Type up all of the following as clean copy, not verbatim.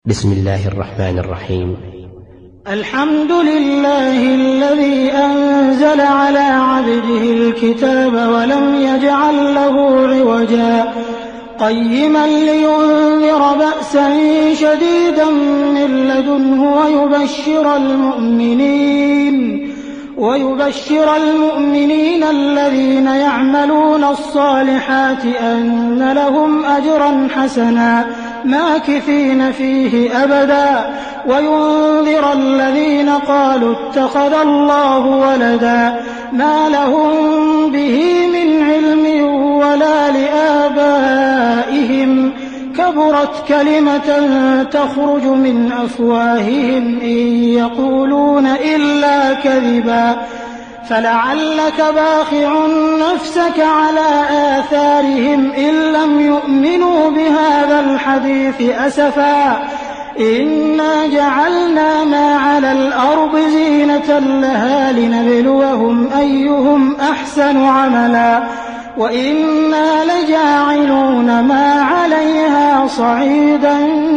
بسم الله الرحمن الرحيم. الحمد لله الذي أنزل على عبده الكتاب ولم يجعل له عوجا قيما لينذر بأسا شديدا من لدنه ويبشر المؤمنين الذين يعملون الصالحات أن لهم أجرا حسنا ماكثين فيه أبدا وينذر الذين قالوا اتخذ الله ولدا ما لهم به من علم ولا لآبائهم كبرت كلمة تخرج من أفواههم إن يقولون إلا كذبا فلعلك باخع نفسك على آثارهم إن لم يؤمنوا بهذا الحديث أسفا إنا جعلنا ما على الأرض زينة لها لنبلوهم أيهم أحسن عملا وإنا لجاعلون ما عليها صعيدا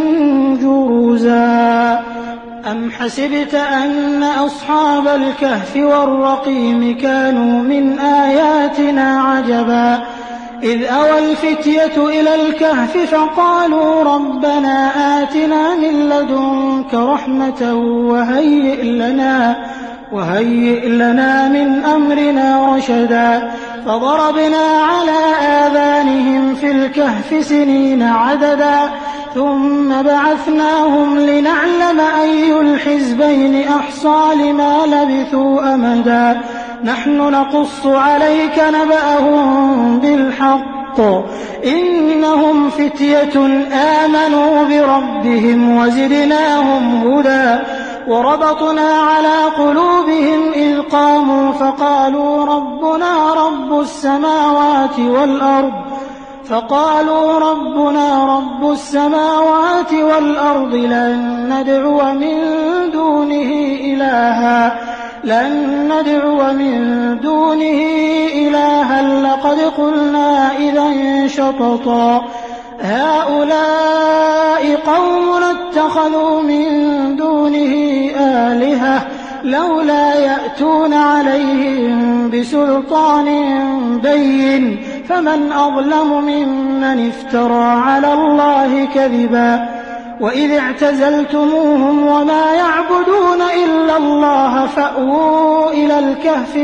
جرزا أم حسبت أن أصحاب الكهف والرقيم كانوا من آياتنا عجبا إذ أوى الفتية إلى الكهف فقالوا ربنا آتنا من لدنك رحمة وهيئ لنا من أمرنا رشدا فضربنا على آذانهم في الكهف سنين عددا ثم بعثناهم لنعلم أي الحزبين أحصى لما لبثوا أمدا نحن نقص عليك نبأهم بالحق إنهم فتية آمنوا بربهم وزدناهم هدى وربطنا على قلوبهم إذ قاموا فقالوا ربنا رب السماوات والأرض لن ندعو من دونه إلها لقد قلنا إذا شططا هؤلاء قوم اتخذوا من دونه آلهة لولا يأتون عليهم بسلطان بين فمن أظلم ممن افترى على الله كذبا وإذ اعتزلتموهم وما يعبدون إلا الله فأووا إلى الكهف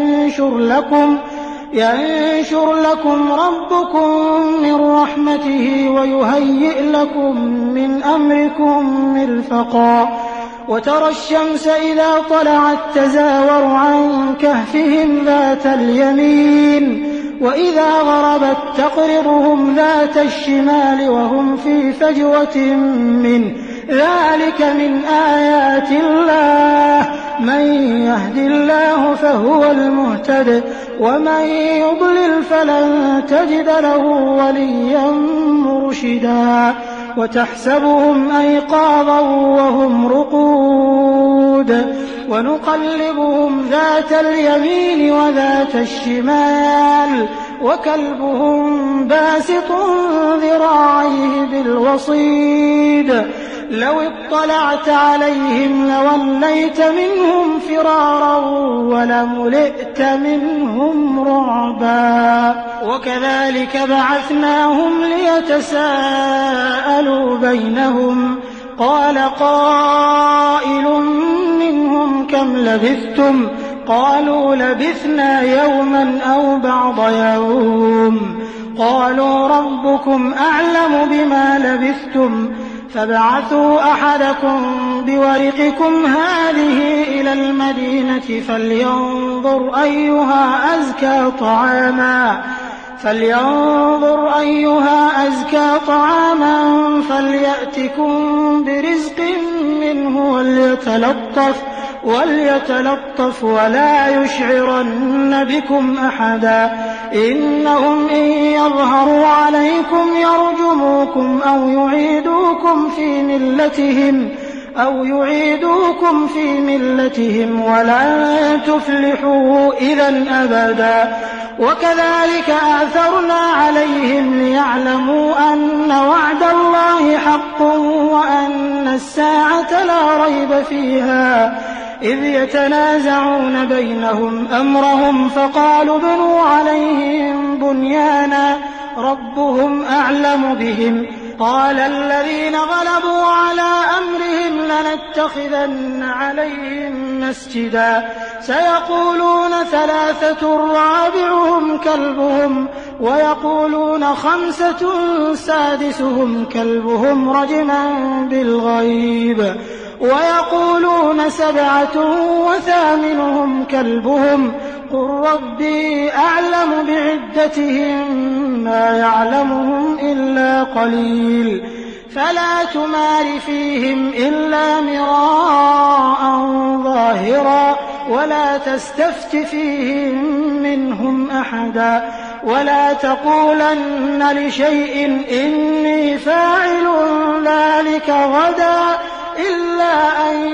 ينشر لكم ربكم من رحمته ويهيئ لكم من أمركم مرفقا وترى الشمس إذا طلعت تزاور عن كهفهم ذات اليمين وإذا غربت تقرضهم ذات الشمال وهم في فجوة منه ذلك من آيات الله من يهد الله فهو المهتد ومن يضلل فلن تجد له وليا مرشدا وتحسبهم أيقاظا وهم رقود ونقلبهم ذات اليمين وذات الشمال وكلبهم باسط ذراعيه بالوصيد لو اطلعت عليهم لوليت منهم فرارا ولملئت منهم رعبا وكذلك بعثناهم ليتساءلوا بينهم قال قائل منهم كم لبثتم قالوا لبثنا يوما أو بعض يوم قالوا ربكم أعلم بما لبثتم فابعثوا أحدكم بورقكم هذه إلى المدينة فلينظر أيها أزكى طعاما فليأتكم برزق منه وليتلطف ولا يشعرن بكم أحدا إنهم إن يظهروا عليكم يرجموكم أو يعيدوكم في ملتهم ولن تفلحوا إذا أبدا وكذلك أعثرنا عليهم ليعلموا أن وعد الله حق وأن الساعة لا ريب فيها إذ يتنازعون بينهم أمرهم فقالوا ابنوا عليهم بنيانا ربهم أعلم بهم قال الذين غلبوا على أمرهم لنتخذن عليهم مسجدا سيقولون 3 رابعهم كلبهم ويقولون 5 سادسهم كلبهم رجما بالغيب ويقولون 7 وثامنهم كلبهم قل ربي أعلم بعدتهم ما يعلمهم إلا قليل فلا تمار فيهم إلا مراء ظاهرا ولا تستفت فيهم منهم أحدا ولا تقولن لشيء إني فاعل ذلك غدا إلا أن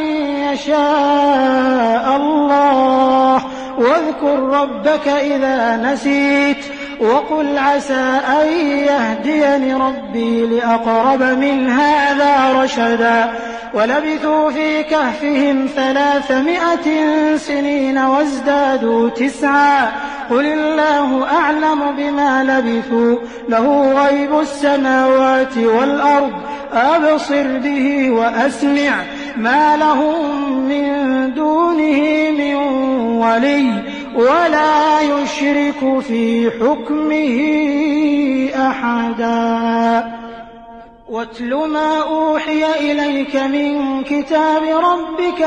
يشاء الله واذكر ربك إذا نسيت وقل عسى أن يهديني ربي لأقرب من هذا رشدا ولبثوا في كهفهم 300 سنين وازدادوا 9 قل الله أعلم بما لبثوا له غيب السماوات والأرض أبصر به وأسمع ما لهم من دونه من ولي ولا يشرك في حكمه أحدا واتل ما أوحي إليك من كتاب ربك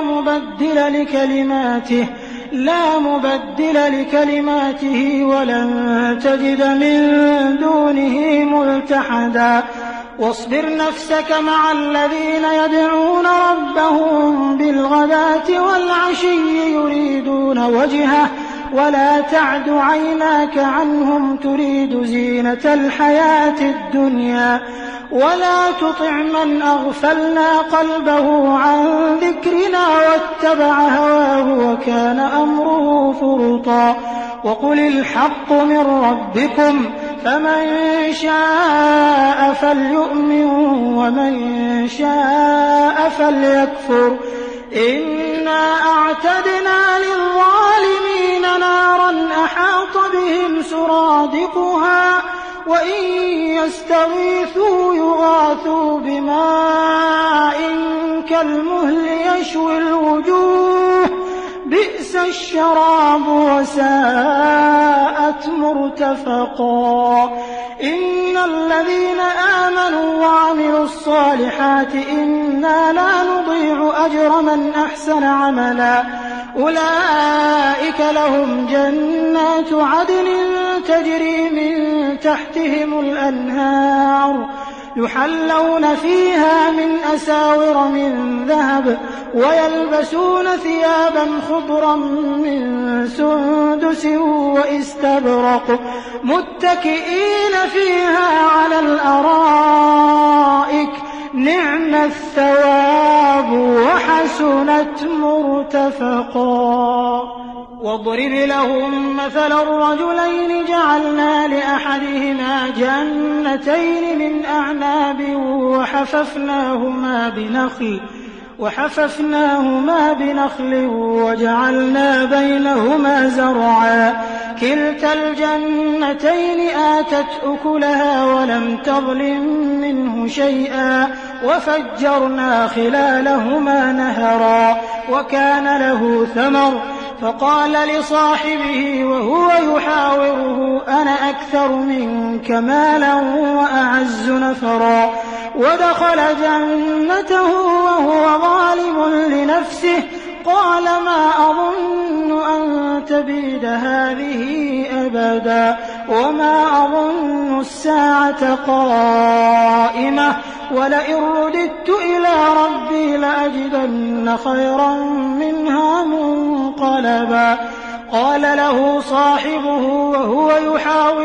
لا مبدل لكلماته ولن تجد من دونه ملتحدا واصبر نفسك مع الذين يدعون ربهم بالغداة والعشي يريدون وجهه ولا تعد عيناك عنهم تريد زينة الحياة الدنيا ولا تطع من أغفلنا قلبه عن ذكرنا واتبع هواه وكان أمره فرطا وقل الحق من ربكم فمن شاء فليؤمن ومن شاء فليكفر إنا أعتدنا للظالمين نارا أحاط بهم سرادقها وإن يستغيثوا يغاثوا بماء كالمهل يشوي الوجوه بئس الشراب وساءت مرتفقا إن الذين آمنوا وعملوا الصالحات إنا لا نضيع أجر من أحسن عملا أولئك لهم جنات عدن تجري من تحتهم الأنهار يحلون فيها من أساور من ذهب ويلبسون ثيابا خضرا من سندس واستبرق متكئين فيها على الأرائك نعم الثواب وحسنت مرتفقا واضرب لهم مثل الرجلين جعلنا لأحدهما جنتين من أعناب وحففناهما بنخل وجعلنا بينهما زرعا كلتا الجنتين آتت أكلها ولم تظلم منه شيئا وفجرنا خلالهما نهرا وكان له ثمر فقال لصاحبه وهو يحاوره أنا أكثر منك مالا وأعز نفرا ودخل جنته وهو ظالم لنفسه قال ما أظن أن تبيد هذه أبدا وما أظن الساعة قائمة ولئن رددت إلى ربي لأجدن خيرا منها منقلبا قال له صاحبه وهو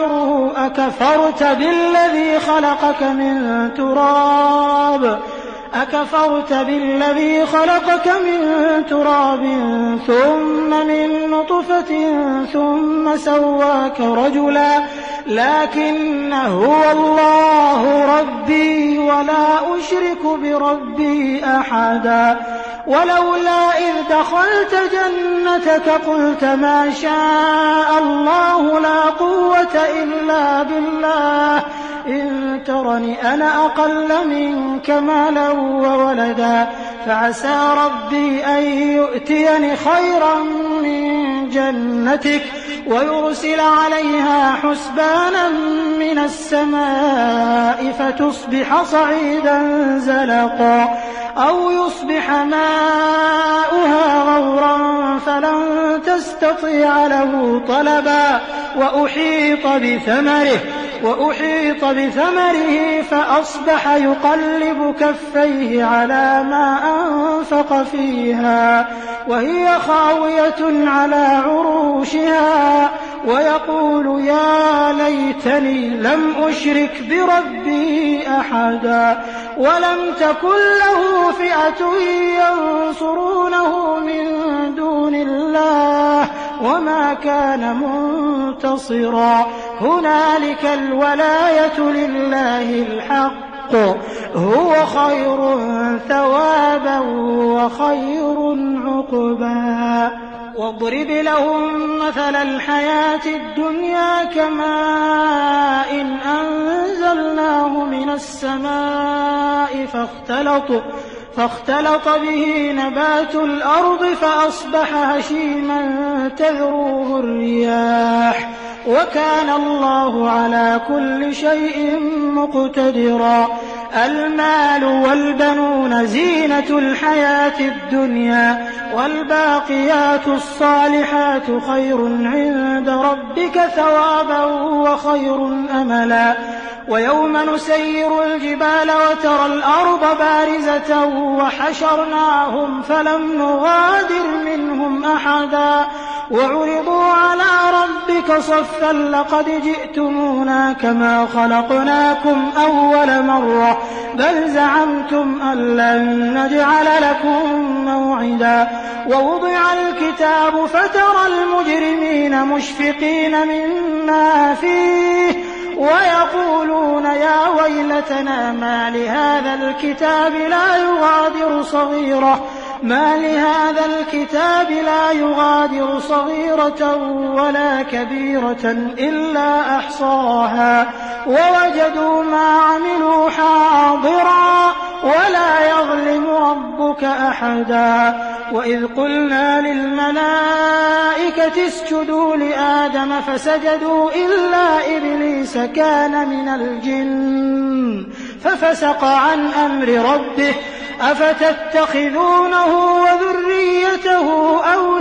يحاوره أكفرت بالذي خلقك من تراب أكفرت بالذي خلقك من تراب ثم من نطفة ثم سواك رجلا لكن هو الله ربي ولا أشرك بربي أحدا ولولا إذ دخلت جنتك قلت ما شاء الله لا قوة إلا بالله إن ترني أنا أقل منك مالا وولدا فعسى ربي أن يؤتيني خيرا من جنتك ويرسل عليها حسبانا من السماء فتصبح صعيدا زلقا أو يصبح ماؤها غورا فلن تستطيع له طلبا وأحيط بثمره فأصبح يقلب كفيه على ما أنفق فيها وهي خاوية على عروشها ويقول يا ليتني لم أشرك بربي أحدا ولم تكن له فئة ينصرونه من دون الله وما كان منتصرا هنالك الولاية لله الحق هو خير ثوابا وخير عقبا واضرب لهم مثل الحياة الدنيا كماء أنزلناه من السماء فاختلط به نبات الأرض فأصبح هشيما تذروه الرياح وكان الله على كل شيء مقتدرا المال والبنون زينة الحياة الدنيا والباقيات الصالحات خير عند ربك ثوابا وخير أملا ويوم نسير الجبال وترى الأرض بارزة وحشرناهم فلم نغادر منهم أحدا وعرضوا على ربك صفا لقد جئتمونا كما خلقناكم أول مرة بل زعمتم أن لن نجعل لكم موعدا ووضع الكتاب فترى المجرمين مشفقين مما فيه ويقولون يا ويلتنا ما لهذا الكتاب لا يغادر صغيرة ولا كبيرة إلا أحصاها ووجدوا ما عملوا حاضرا ولا يظلم ربك أحدا وإذ قلنا للملائكة اسجدوا لآدم فسجدوا إلا إبليس كان من الجن ففسق عن أمر ربه أفتتخذونه وذريته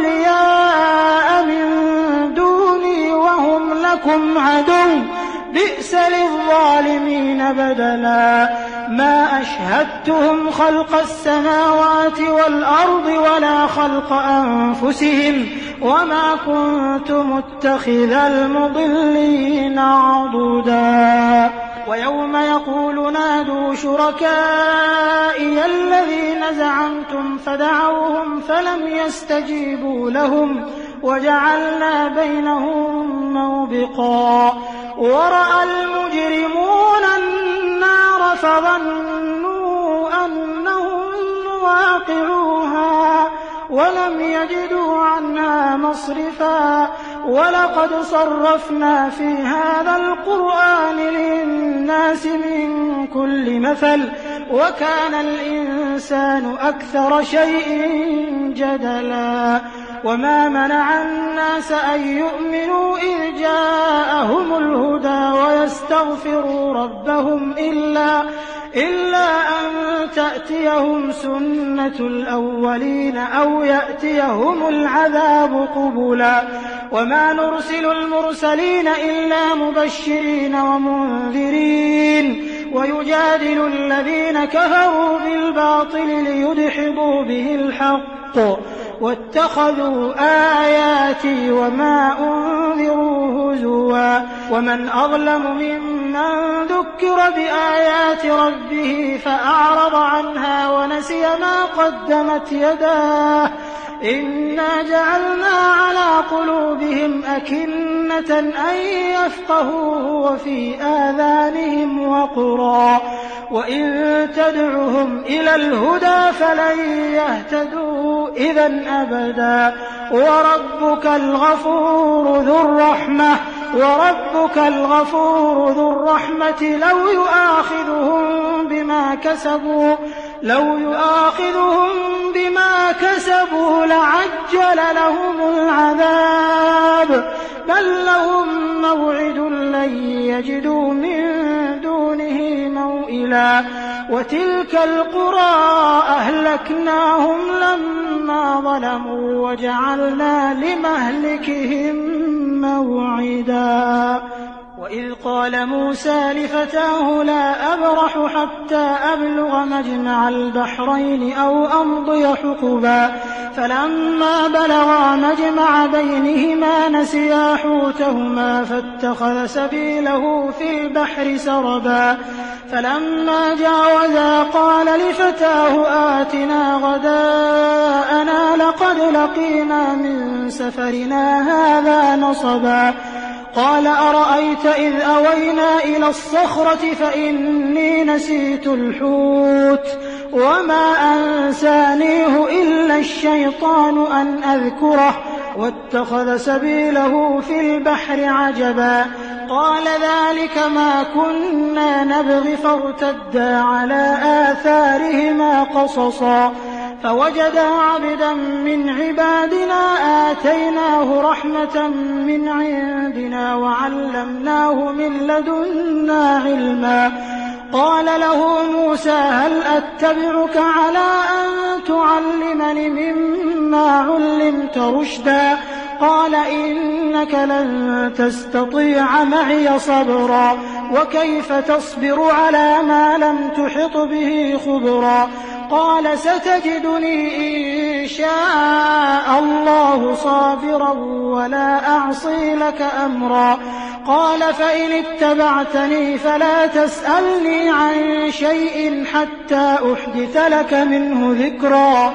أولياء من دوني وهم لكم عدو بئس للظالمين بدلا ما أشهدتهم خلق السماوات والأرض ولا خلق أنفسهم وما كنت متخذ المضلين عضدا ويوم يقول نادوا شركائي الذين زعمتم فدعوهم فلم يستجيبوا لهم وجعلنا بينهم موبقا ورأى المجرمون النار فظنوا أنهم واقعوها ولم يجدوا عنها مصرفا ولقد صرفنا في هذا القرآن للناس من كل مثل وكان الإنسان أكثر شيء جدلا وما منع الناس أن يؤمنوا إذ جاءهم الهدى ويستغفروا ربهم إلا أن تأتيهم سنة الأولين أو يأتيهم العذاب قبلا وما نرسل المرسلين إلا مبشرين ومنذرين ويجادل الذين كفروا بالباطل ليدحضوا به الحق واتخذوا آياتي وما أنذروا هزوا ومن أظلم ممن ذكر بآيات ربه فأعرض عنها ونسي ما قدمت يداه إنا جعلنا على قلوبهم أكنة أن يفقهوه وفي آذانهم وقرا وإن تدعهم إلى الهدى فلن يهتدوا إذا أبدا وربك الغفور ذو الرحمة لو يؤاخذهم بما كسبوا لعجل لهم العذاب بل لهم موعد لن يجدوا من دونه موئلا وتلك القرى أهلكناهم لما ظلموا وجعلنا لمهلكهم موعدا وإذ قال موسى لفتاه لا أبرح حتى أبلغ مجمع البحرين أو أمضي حقبا فلما بلغا مجمع بينهما نسيا حوتهما فاتخذ سبيله في البحر سربا فلما جاوزا قال لفتاه آتنا غداءنا لقد لقينا من سفرنا هذا نصبا قال أرأيت إذ أوينا إلى الصخرة فإني نسيت الحوت وما أنسانيه إلا الشيطان أن أذكره واتخذ سبيله في البحر عجبا قال ذلك ما كنا نبغي فارتدا على آثارهما قصصا فوجدا عبدا من عبادنا آتيناه رحمة من عندنا وعلمناه من لدنا علما قال له موسى هل أتبعك على أن تعلمني مما علمت رشدا قال إنك لن تستطيع معي صبرا وكيف تصبر على ما لم تحط به خبرا قال ستجدني إن شاء الله صابرا ولا أعصي لك أمرا قال فإن اتبعتني فلا تسألني عن شيء حتى أحدث لك منه ذكرا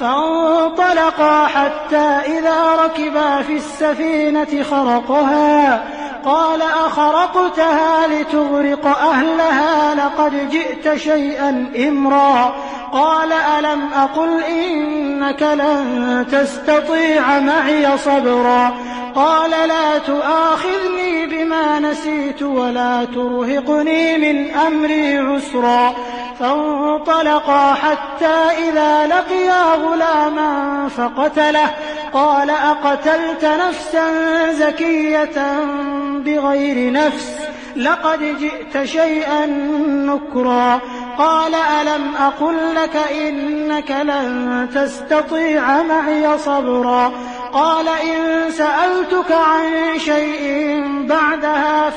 فانطلقا حتى إذا ركبا في السفينة خرقها قال أخرقتها لتغرق أهلها لقد جئت شيئا إمرا قال ألم أقل إنك لن تستطيع معي صبرا قال لا تؤاخذني بما نسيت ولا ترهقني من أمري عسرا فانطلقا حتى إذا لقيا غلاما فقتله قال أقتلت نفسا زكية بغير نفس لقد جئت شيئا نكرا قال ألم أقل لك إنك لن تستطيع معي صبرا قال إن سألتك عن شيء بعدها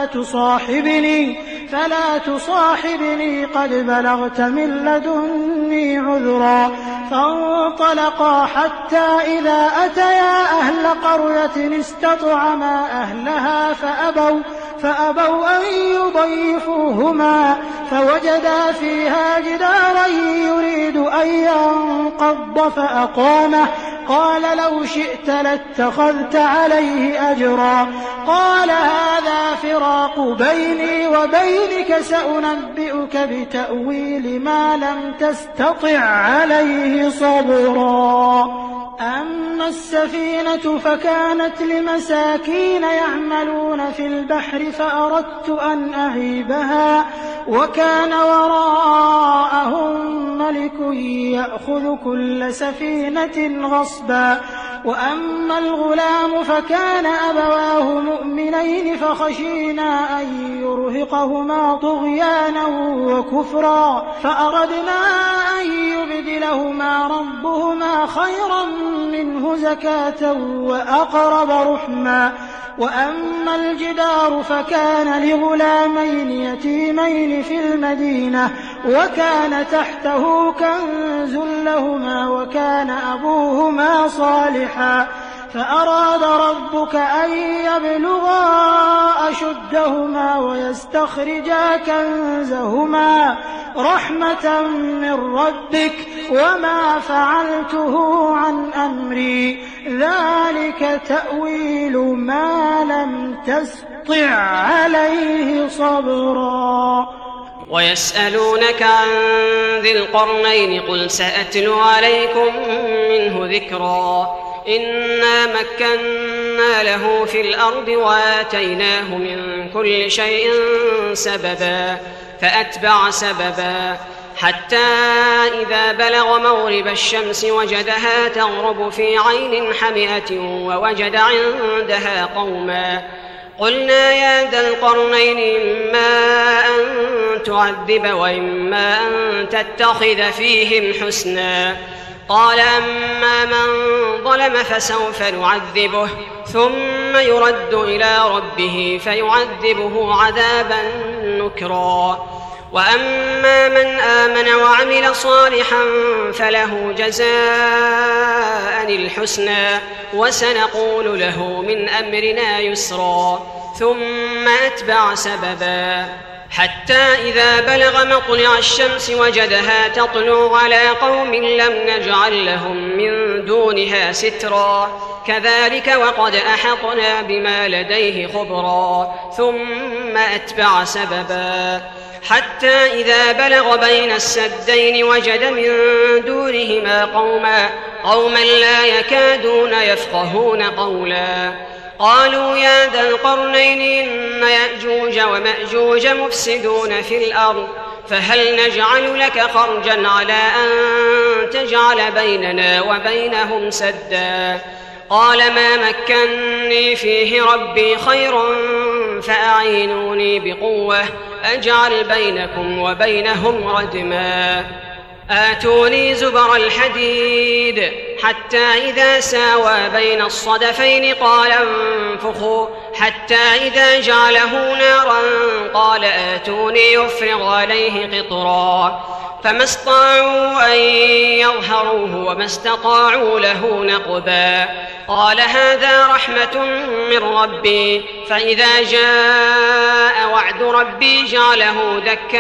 فلا تصاحبني قد بلغت من لدني عذرا فانطلقا حتى إذا أتيا أهل قرية استطعما أهلها فأبوا أن يضيفوهما فوجدا فيها جدارا يريد أن ينقض فأقامه قال لو شئت لاتخذت عليه أجرا قال هذا فراق بيني وبينك سأنبئك بتأويل ما لم تستطع عليه صبرا أما السفينة فكانت لمساكين يعملون في البحر فأردت أن أعيبها وكان وراءهم ملك يأخذ كل سفينة غصبا وأما الغلام فكان أبواه مؤمنين فخشينا أن يرهقهما طغيانا وكفرا فأردنا أن يبدلهما ربهما خيرا منه زكاة وأقرب رحما وأما الجدار فكان لغلامين يتيمين في المدينة وكان تحته كنز لهما وكان أبوهما صالحا فأراد ربك أن يبلغا أشدهما ويستخرجا كنزهما رحمة من ربك وما فعلته عن أمري ذلك تأويل ما لم تسطع عليه صبرا. ويسألونك عن ذي القرنين قل سأتلو عليكم منه ذكرا إنا مكنا له في الأرض وآتيناه من كل شيء سببا فأتبع سببا حتى إذا بلغ مغرب الشمس وجدها تغرب في عين حمئة ووجد عندها قوما قلنا يا ذا القرنين إما أن تعذب وإما أن تتخذ فيهم حسنا قال أما من ظلم فسوف نعذبه ثم يرد إلى ربه فيعذبه عذابا نكرا وأما من آمن وعمل صالحا فله جزاء الحسنى وسنقول له من أمرنا يسرا ثم أتبع سببا حتى إذا بلغ مطلع الشمس وجدها تطلع على قوم لم نجعل لهم من دونها سترا كذلك وقد أحطنا بما لديه خبرا ثم أتبع سببا حتى إذا بلغ بين السدين وجد من دونهما قوما لا يكادون يفقهون قولا قالوا يا ذا القرنين إن يأجوج ومأجوج مفسدون في الأرض فهل نجعل لك خرجا على أن تجعل بيننا وبينهم سدا قال ما مكني فيه ربي خير فأعينوني بقوة أجعل بينكم وبينهم ردما آتوني زبر الحديد حتى إذا ساوى بين الصدفين قال انفخوا حتى إذا جعله نارا قال آتوني يفرغ عليه قطرا فما استطاعوا أن يظهروه وما استطاعوا له نقبا قال هذا رحمة من ربي فإذا جاء وعد ربي جعله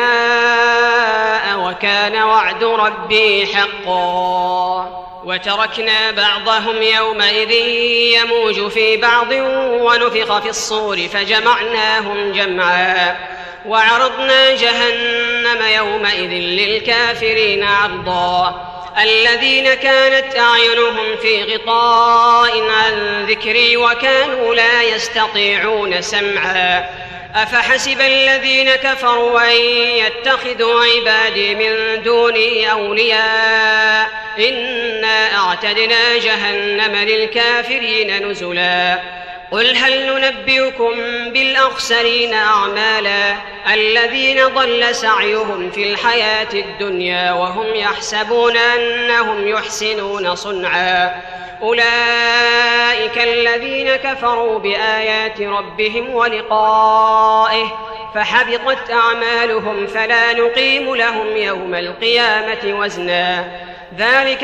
دكاء وكان وعد ربي حقا وتركنا بعضهم يومئذ يموج في بعض ونفخ في الصور فجمعناهم جمعا وعرضنا جهنم يومئذ للكافرين عرضا الذين كانت أعينهم في غطاء عن ذكري وكانوا لا يستطيعون سمعا أفحسب الذين كفروا أن يتخذوا عبادي من دوني أولياء إنا أعتدنا جهنم للكافرين نزلا قل هل ننبئكم بالأخسرين أعمالا الذين ضل سعيهم في الحياة الدنيا وهم يحسبون أنهم يحسنون صنعا أولئك الذين كفروا بآيات ربهم ولقائه فحبطت أعمالهم فلا نقيم لهم يوم القيامة وزنا ذلك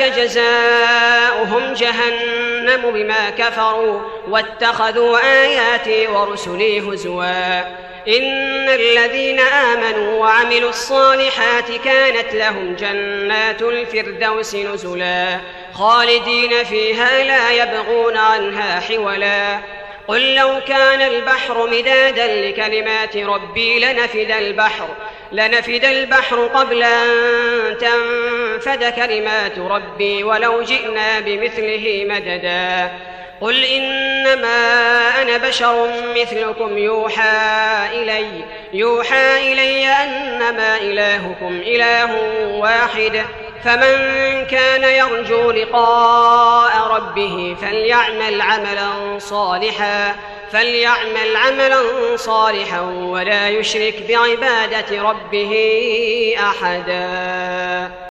جزاؤهم جهنم بما كفروا واتخذوا آياتي ورسلي هزوا إن الذين آمنوا وعملوا الصالحات كانت لهم جنات الفردوس نزلا خالدين فيها لا يبغون عنها حولا قل لو كان البحر مدادا لكلمات ربي لنفد البحر قبل أن تنفد كلمات ربي ولو جئنا بمثله مددا قل إنما أنا بشر مثلكم يوحى إلي أنما إلهكم إله واحد فمن كان يرجو لقاء ربه فليعمل عملا صالحا ولا يشرك بعبادة ربه أحدا.